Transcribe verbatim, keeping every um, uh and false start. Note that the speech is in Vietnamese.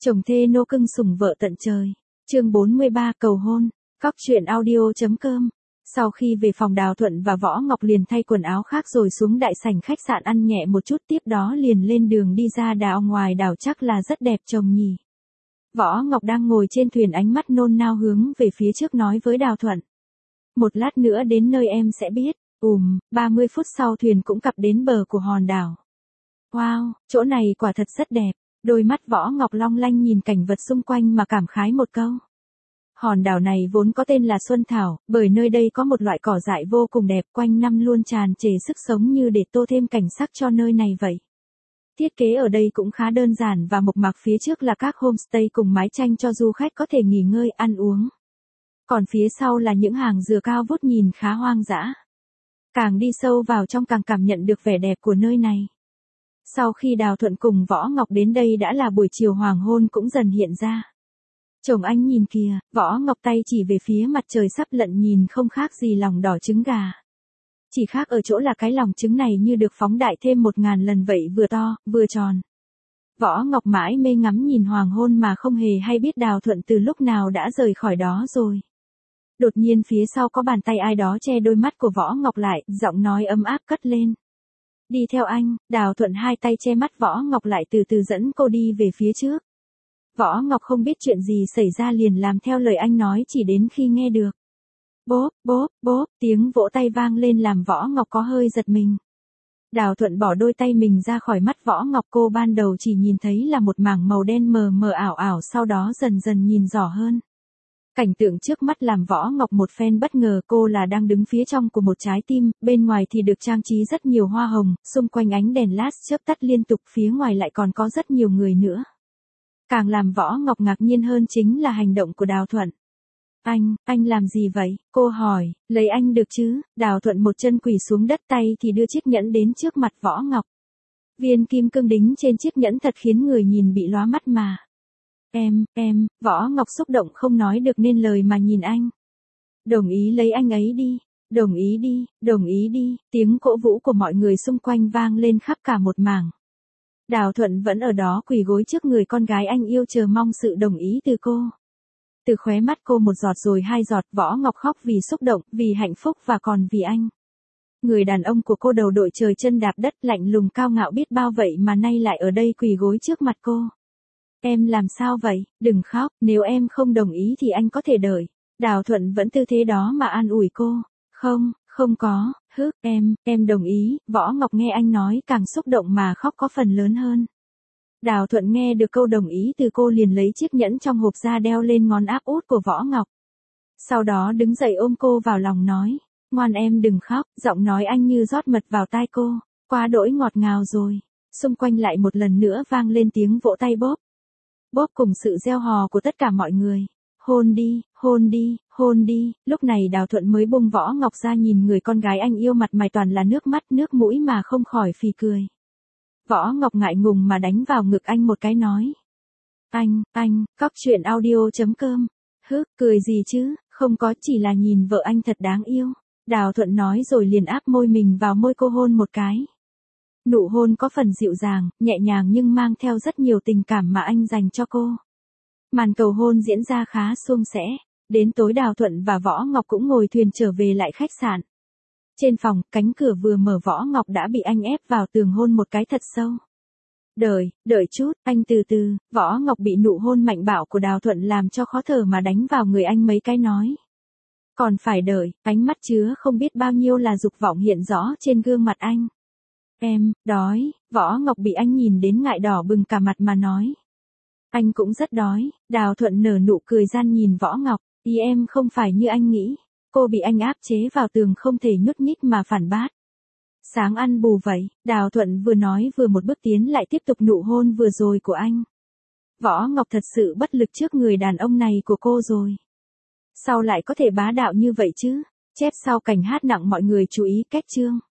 Chồng thê nô cưng sủng vợ tận trời. Chương bốn mươi ba cầu hôn. Cóc truyện audio.com. Sau khi về phòng Đào Thuận và Võ Ngọc liền thay quần áo khác rồi xuống đại sảnh khách sạn ăn nhẹ một chút, tiếp đó liền lên đường đi ra đảo ngoài đảo, chắc là rất đẹp chồng nhỉ. Võ Ngọc đang ngồi trên thuyền, ánh mắt nôn nao hướng về phía trước nói với Đào Thuận. Một lát nữa đến nơi em sẽ biết. Ùm, ba mươi phút sau thuyền cũng cập đến bờ của hòn đảo. Wow, chỗ này quả thật rất đẹp. Đôi mắt Võ Ngọc long lanh nhìn cảnh vật xung quanh mà cảm khái một câu. Hòn đảo này vốn có tên là Xuân Thảo, bởi nơi đây có một loại cỏ dại vô cùng đẹp, quanh năm luôn tràn trề sức sống, như để tô thêm cảnh sắc cho nơi này vậy. Thiết kế ở đây cũng khá đơn giản và mộc mạc, phía trước là các homestay cùng mái tranh cho du khách có thể nghỉ ngơi ăn uống. Còn phía sau là những hàng dừa cao vút nhìn khá hoang dã. Càng đi sâu vào trong càng cảm nhận được vẻ đẹp của nơi này. Sau khi Đào Thuận cùng Võ Ngọc đến đây đã là buổi chiều, hoàng hôn cũng dần hiện ra. Chồng anh nhìn kìa, Võ Ngọc tay chỉ về phía mặt trời sắp lặn, nhìn không khác gì lòng đỏ trứng gà. Chỉ khác ở chỗ là cái lòng trứng này như được phóng đại thêm một ngàn lần vậy, vừa to, vừa tròn. Võ Ngọc mãi mê ngắm nhìn hoàng hôn mà không hề hay biết Đào Thuận từ lúc nào đã rời khỏi đó rồi. Đột nhiên phía sau có bàn tay ai đó che đôi mắt của Võ Ngọc lại, giọng nói ấm áp cất lên. Đi theo anh. Đào Thuận hai tay che mắt Võ Ngọc lại, từ từ dẫn cô đi về phía trước. Võ Ngọc không biết chuyện gì xảy ra liền làm theo lời anh nói, chỉ đến khi nghe được. Bốp, bốp, bốp, tiếng vỗ tay vang lên làm Võ Ngọc có hơi giật mình. Đào Thuận bỏ đôi tay mình ra khỏi mắt Võ Ngọc, cô ban đầu chỉ nhìn thấy là một mảng màu đen mờ mờ ảo ảo, sau đó dần dần nhìn rõ hơn. Cảnh tượng trước mắt làm Võ Ngọc một phen bất ngờ, cô là đang đứng phía trong của một trái tim, bên ngoài thì được trang trí rất nhiều hoa hồng, xung quanh ánh đèn led chớp tắt liên tục, phía ngoài lại còn có rất nhiều người nữa. Càng làm Võ Ngọc ngạc nhiên hơn chính là hành động của Đào Thuận. Anh, anh làm gì vậy? Cô hỏi, lấy anh được chứ? Đào Thuận một chân quỳ xuống đất, tay thì đưa chiếc nhẫn đến trước mặt Võ Ngọc. Viên kim cương đính trên chiếc nhẫn thật khiến người nhìn bị lóa mắt mà. Em, em, Võ Ngọc xúc động không nói được nên lời mà nhìn anh. Đồng ý lấy anh ấy đi, đồng ý đi, đồng ý đi, tiếng cổ vũ của mọi người xung quanh vang lên khắp cả một mảng. Đào Thuận vẫn ở đó quỳ gối trước người con gái anh yêu, chờ mong sự đồng ý từ cô. Từ khóe mắt cô một giọt rồi hai giọt, Võ Ngọc khóc vì xúc động, vì hạnh phúc và còn vì anh. Người đàn ông của cô đầu đội trời chân đạp đất, lạnh lùng cao ngạo biết bao vậy mà nay lại ở đây quỳ gối trước mặt cô. Em làm sao vậy? Đừng khóc, nếu em không đồng ý thì anh có thể đợi. Đào Thuận vẫn tư thế đó mà an ủi cô. Không, không có, hứ, em, em đồng ý. Võ Ngọc nghe anh nói càng xúc động mà khóc có phần lớn hơn. Đào Thuận nghe được câu đồng ý từ cô liền lấy chiếc nhẫn trong hộp ra đeo lên ngón áp út của Võ Ngọc. Sau đó đứng dậy ôm cô vào lòng nói, ngoan em đừng khóc, giọng nói anh như rót mật vào tai cô, quá đỗi ngọt ngào rồi. Xung quanh lại một lần nữa vang lên tiếng vỗ tay bóp. Bóp cùng sự reo hò của tất cả mọi người. Hôn đi, hôn đi, hôn đi. Lúc này Đào Thuận mới buông Võ Ngọc ra, nhìn người con gái anh yêu, mặt mày toàn là nước mắt nước mũi mà không khỏi phì cười. Võ Ngọc ngại ngùng mà đánh vào ngực anh một cái nói. Anh, anh, cóc truyện audio.com. Hứ, cười gì chứ, không có, chỉ là nhìn vợ anh thật đáng yêu. Đào Thuận nói rồi liền áp môi mình vào môi cô hôn một cái. Nụ hôn có phần dịu dàng, nhẹ nhàng nhưng mang theo rất nhiều tình cảm mà anh dành cho cô. Màn cầu hôn diễn ra khá suôn sẻ. Đến tối Đào Thuận và Võ Ngọc cũng ngồi thuyền trở về lại khách sạn. Trên phòng, cánh cửa vừa mở Võ Ngọc đã bị anh ép vào tường hôn một cái thật sâu. Đợi, đợi chút, anh từ từ. Võ Ngọc bị nụ hôn mạnh bạo của Đào Thuận làm cho khó thở mà đánh vào người anh mấy cái nói. Còn phải đợi, ánh mắt chứa không biết bao nhiêu là dục vọng hiện rõ trên gương mặt anh. Em, đói. Võ Ngọc bị anh nhìn đến ngại đỏ bừng cả mặt mà nói. Anh cũng rất đói. Đào Thuận nở nụ cười gian nhìn Võ Ngọc. Ý em không phải như anh nghĩ. Cô bị anh áp chế vào tường không thể nhúc nhích mà phản bác. Sáng ăn bù vậy. Đào Thuận vừa nói vừa một bước tiến lại tiếp tục nụ hôn vừa rồi của anh. Võ Ngọc thật sự bất lực trước người đàn ông này của cô rồi. Sao lại có thể bá đạo như vậy chứ? Chép sau cảnh hát nặng mọi người chú ý cách chương.